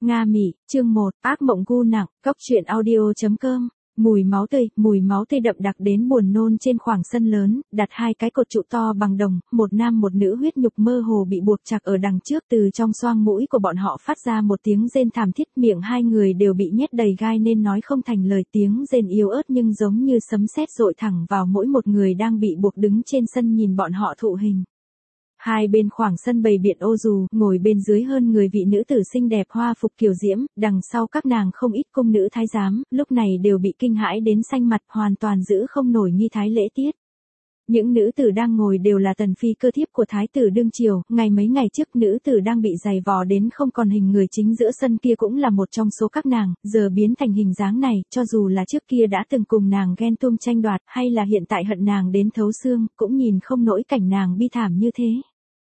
Nga Mỹ, chương 1, ác mộng gu nặng, Cóc truyện audio.com. Mùi máu tươi đậm đặc đến buồn nôn trên khoảng sân lớn, đặt hai cái cột trụ to bằng đồng, một nam một nữ huyết nhục mơ hồ bị buộc chặt ở đằng trước, từ trong xoang mũi của bọn họ phát ra một tiếng rên thảm thiết, miệng hai người đều bị nhét đầy gai nên nói không thành lời, tiếng rên yếu ớt nhưng giống như sấm sét dội thẳng vào mỗi một người đang bị buộc đứng trên sân nhìn bọn họ thụ hình. Hai bên khoảng sân bày biện ô dù, ngồi bên dưới hơn người vị nữ tử xinh đẹp hoa phục kiều diễm, đằng sau các nàng không ít cung nữ thái giám, lúc này đều bị kinh hãi đến xanh mặt, hoàn toàn giữ không nổi nghi thái lễ tiết. Những nữ tử đang ngồi đều là tần phi cơ thiếp của thái tử đương triều, mấy ngày trước nữ tử đang bị giày vò đến không còn hình người chính giữa sân kia cũng là một trong số các nàng, giờ biến thành hình dáng này, cho dù là trước kia đã từng cùng nàng ghen tuông tranh đoạt, hay là hiện tại hận nàng đến thấu xương, cũng nhìn không nổi cảnh nàng bi thảm như thế.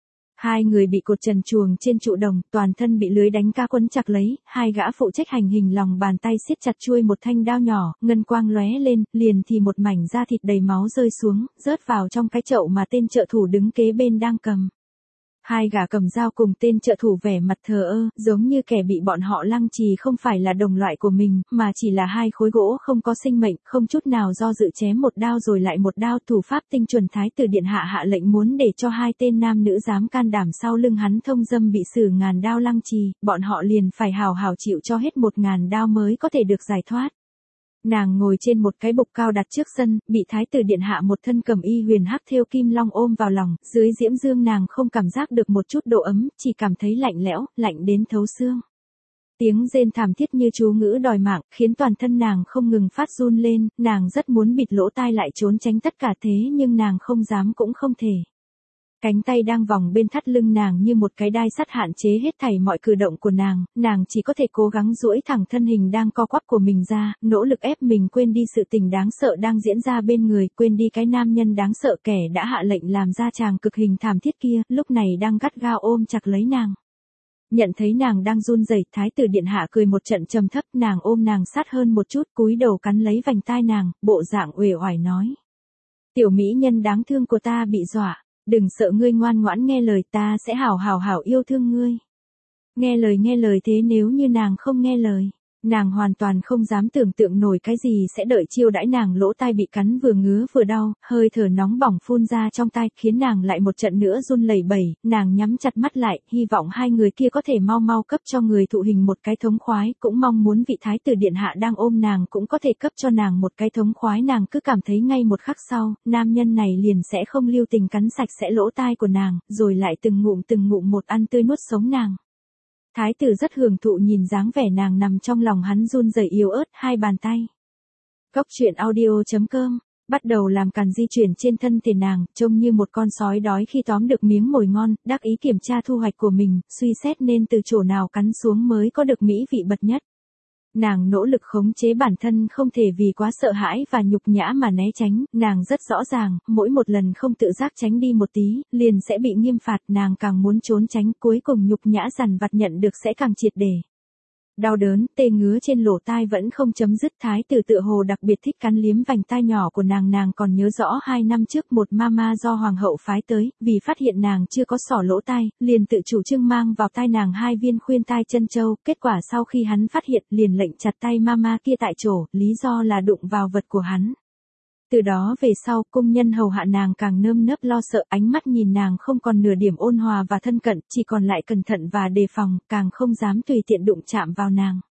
Hai người bị cột trần truồng trên trụ đồng, toàn thân bị lưới đánh cá quấn chặt lấy, hai gã phụ trách hành hình lòng bàn tay siết chặt chuôi một thanh đao nhỏ, ngân quang lóe lên, liền thì một mảnh da thịt đầy máu rơi xuống, rớt vào trong cái chậu mà tên trợ thủ đứng kế bên đang cầm. Hai gã cầm dao cùng tên trợ thủ vẻ mặt thờ ơ, giống như kẻ bị bọn họ lăng trì không phải là đồng loại của mình, mà chỉ là hai khối gỗ không có sinh mệnh, không chút nào do dự chém một đao rồi lại một đao. Thủ pháp tinh chuẩn, thái tử điện hạ hạ lệnh muốn để cho hai tên nam nữ dám can đảm sau lưng hắn thông dâm bị xử ngàn đao lăng trì, bọn họ liền phải hào hào chịu cho hết 1000 đao mới có thể được giải thoát. Nàng ngồi trên một cái bục cao đặt trước sân, bị thái tử điện hạ một thân cẩm y huyền hắc thêu kim long ôm vào lòng, dưới diễm dương nàng không cảm giác được một chút độ ấm, chỉ cảm thấy lạnh lẽo, lạnh đến thấu xương. Tiếng rên thảm thiết như chú ngữ đòi mạng, khiến toàn thân nàng không ngừng phát run lên, nàng rất muốn bịt lỗ tai lại trốn tránh tất cả thế nhưng nàng không dám cũng không thể. Cánh tay đang vòng bên thắt lưng nàng như một cái đai sắt hạn chế hết thảy mọi cử động của nàng chỉ có thể cố gắng duỗi thẳng thân hình đang co quắp của mình ra, nỗ lực ép mình quên đi sự tình đáng sợ đang diễn ra bên người, quên đi cái nam nhân đáng sợ kẻ đã hạ lệnh làm ra tràng cực hình thảm thiết kia, lúc này đang gắt gao ôm chặt lấy nàng. Nhận thấy nàng đang run rẩy, thái tử điện hạ cười một trận trầm thấp, nàng ôm nàng sát hơn một chút, cúi đầu cắn lấy vành tai nàng, bộ dạng uể oải nói: "Tiểu mỹ nhân đáng thương của ta bị dọa. Đừng sợ, ngươi ngoan ngoãn nghe lời, ta sẽ hảo hảo yêu thương ngươi." Nghe lời thế nếu như nàng không nghe lời, nàng hoàn toàn không dám tưởng tượng nổi cái gì sẽ đợi chiêu đãi nàng. Lỗ tai bị cắn vừa ngứa vừa đau, hơi thở nóng bỏng phun ra trong tai, khiến nàng lại một trận nữa run lẩy bẩy, nàng nhắm chặt mắt lại, hy vọng hai người kia có thể mau cấp cho người thụ hình một cái thống khoái, cũng mong muốn vị thái tử điện hạ đang ôm nàng cũng có thể cấp cho nàng một cái thống khoái. Nàng cứ cảm thấy ngay một khắc sau, nam nhân này liền sẽ không lưu tình cắn sạch sẽ lỗ tai của nàng, rồi lại từng ngụm một ăn tươi nuốt sống nàng. Thái tử rất hưởng thụ nhìn dáng vẻ nàng nằm trong lòng hắn run rẩy yếu ớt, hai bàn tay. Cóc truyện audio.com bắt đầu làm càn di chuyển trên thân thể nàng, trông như một con sói đói khi tóm được miếng mồi ngon, đắc ý kiểm tra thu hoạch của mình, suy xét nên từ chỗ nào cắn xuống mới có được mỹ vị bậc nhất. Nàng nỗ lực khống chế bản thân không thể vì quá sợ hãi và nhục nhã mà né tránh, nàng rất rõ ràng, mỗi một lần không tự giác tránh đi một tí, liền sẽ bị nghiêm phạt, nàng càng muốn trốn tránh, cuối cùng nhục nhã dằn vặt nhận được sẽ càng triệt để. Đau đớn, tê ngứa trên lỗ tai vẫn không chấm dứt, thái tử tựa hồ đặc biệt thích cắn liếm vành tai nhỏ của nàng còn nhớ rõ 2 năm trước một mama do hoàng hậu phái tới, vì phát hiện nàng chưa có xỏ lỗ tai, liền tự chủ trương mang vào tai nàng 2 viên khuyên tai chân châu, kết quả sau khi hắn phát hiện liền lệnh chặt tay mama kia tại chỗ, lý do là đụng vào vật của hắn. Từ đó về sau, cung nhân hầu hạ nàng càng nơm nớp lo sợ, ánh mắt nhìn nàng không còn nửa điểm ôn hòa và thân cận, chỉ còn lại cẩn thận và đề phòng, càng không dám tùy tiện đụng chạm vào nàng.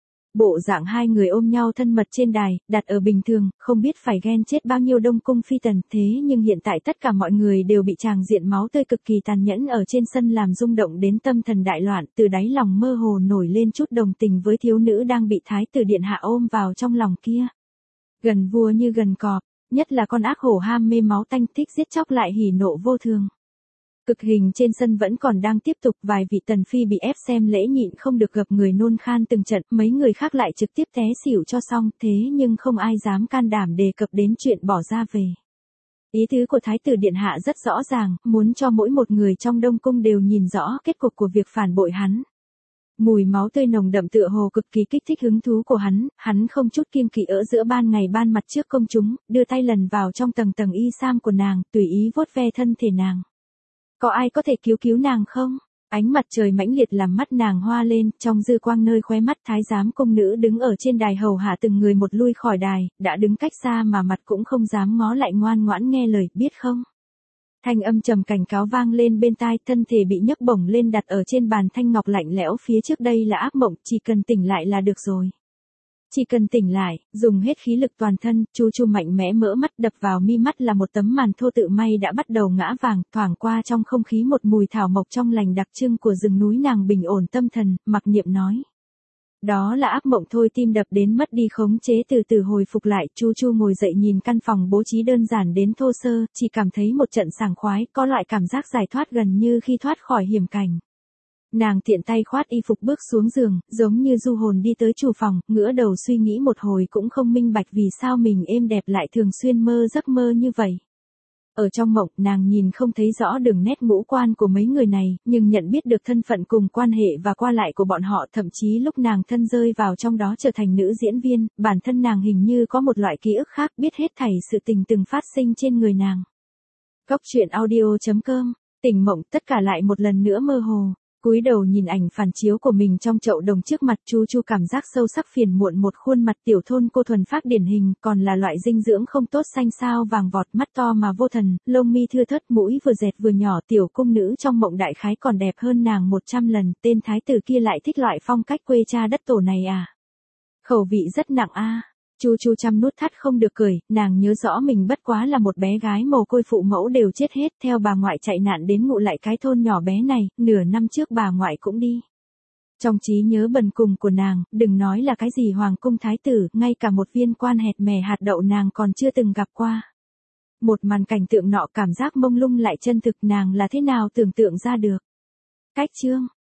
Bộ dạng hai người ôm nhau thân mật trên đài, đặt ở bình thường, không biết phải ghen chết bao nhiêu đông cung phi tần, thế nhưng hiện tại tất cả mọi người đều bị tràng diện máu tươi cực kỳ tàn nhẫn ở trên sân làm rung động đến tâm thần đại loạn, từ đáy lòng mơ hồ nổi lên chút đồng tình với thiếu nữ đang bị thái tử điện hạ ôm vào trong lòng kia. Gần vua như gần cọp, nhất là con ác hổ ham mê máu tanh thích giết chóc lại hỉ nộ vô thường. Cực hình trên sân vẫn còn đang tiếp tục, vài vị tần phi bị ép xem lễ nhịn không được gập người nôn khan từng trận, mấy người khác lại trực tiếp té xỉu cho xong, thế nhưng không ai dám can đảm đề cập đến chuyện bỏ ra về. Ý tứ của thái tử điện hạ rất rõ ràng, muốn cho mỗi một người trong đông cung đều nhìn rõ kết cục của việc phản bội hắn. Mùi máu tươi nồng đậm tựa hồ cực kỳ kích thích hứng thú của hắn không chút kiêng kỵ ở giữa ban ngày ban mặt trước công chúng, đưa tay lần vào trong tầng y sam của nàng, tùy ý vuốt ve thân thể nàng. Có ai có thể cứu nàng không? Ánh mặt trời mãnh liệt làm mắt nàng hoa lên, trong dư quang nơi khóe mắt thái giám công nữ đứng ở trên đài hầu hạ từng người một lui khỏi đài, đã đứng cách xa mà mặt cũng không dám ngó lại ngoan ngoãn nghe lời, biết không? Thanh âm trầm cảnh cáo vang lên bên tai, thân thể bị nhấc bổng lên đặt ở trên bàn thanh ngọc lạnh lẽo phía trước, đây là ác mộng, chỉ cần tỉnh lại là được rồi. Chỉ cần tỉnh lại, dùng hết khí lực toàn thân, Chu Chu mạnh mẽ mở mắt, đập vào mi mắt là một tấm màn thô tự may đã bắt đầu ngã vàng, thoảng qua trong không khí một mùi thảo mộc trong lành đặc trưng của rừng núi. Nàng bình ổn tâm thần, mặc niệm nói. Đó là ác mộng thôi, tim đập đến mất đi khống chế từ từ hồi phục lại. Chu Chu ngồi dậy nhìn căn phòng bố trí đơn giản đến thô sơ, chỉ cảm thấy một trận sảng khoái, có loại cảm giác giải thoát gần như khi thoát khỏi hiểm cảnh. Nàng tiện tay khoát y phục bước xuống giường, giống như du hồn đi tới chủ phòng, ngửa đầu suy nghĩ một hồi cũng không minh bạch vì sao mình êm đẹp lại thường xuyên mơ giấc mơ như vậy. Ở trong mộng, nàng nhìn không thấy rõ đường nét ngũ quan của mấy người này, nhưng nhận biết được thân phận cùng quan hệ và qua lại của bọn họ, thậm chí lúc nàng thân rơi vào trong đó trở thành nữ diễn viên, bản thân nàng hình như có một loại ký ức khác, biết hết thảy sự tình từng phát sinh trên người nàng. Cốc truyện audio.com, tỉnh mộng, tất cả lại một lần nữa mơ hồ. Cúi đầu nhìn ảnh phản chiếu của mình trong chậu đồng trước mặt, Chu Chu cảm giác sâu sắc phiền muộn, một khuôn mặt tiểu thôn cô thuần phác điển hình, còn là loại dinh dưỡng không tốt, xanh xao vàng vọt, mắt to mà vô thần, lông mi thưa thớt, mũi vừa dẹt vừa nhỏ. Tiểu cung nữ trong mộng đại khái còn đẹp hơn nàng 100 lần, tên thái tử kia lại thích loại phong cách quê cha đất tổ này à? Khẩu vị rất nặng a. Chu Chu chăm nút thắt không được cười, nàng nhớ rõ mình bất quá là một bé gái mồ côi, phụ mẫu đều chết hết, theo bà ngoại chạy nạn đến ngụ lại cái thôn nhỏ bé này, nửa năm trước bà ngoại cũng đi. Trong trí nhớ bần cùng của nàng, đừng nói là cái gì hoàng cung thái tử, ngay cả một viên quan hẹt mè hạt đậu nàng còn chưa từng gặp qua. Một màn cảnh tượng nọ cảm giác mông lung lại chân thực, nàng là thế nào tưởng tượng ra được. Cách chương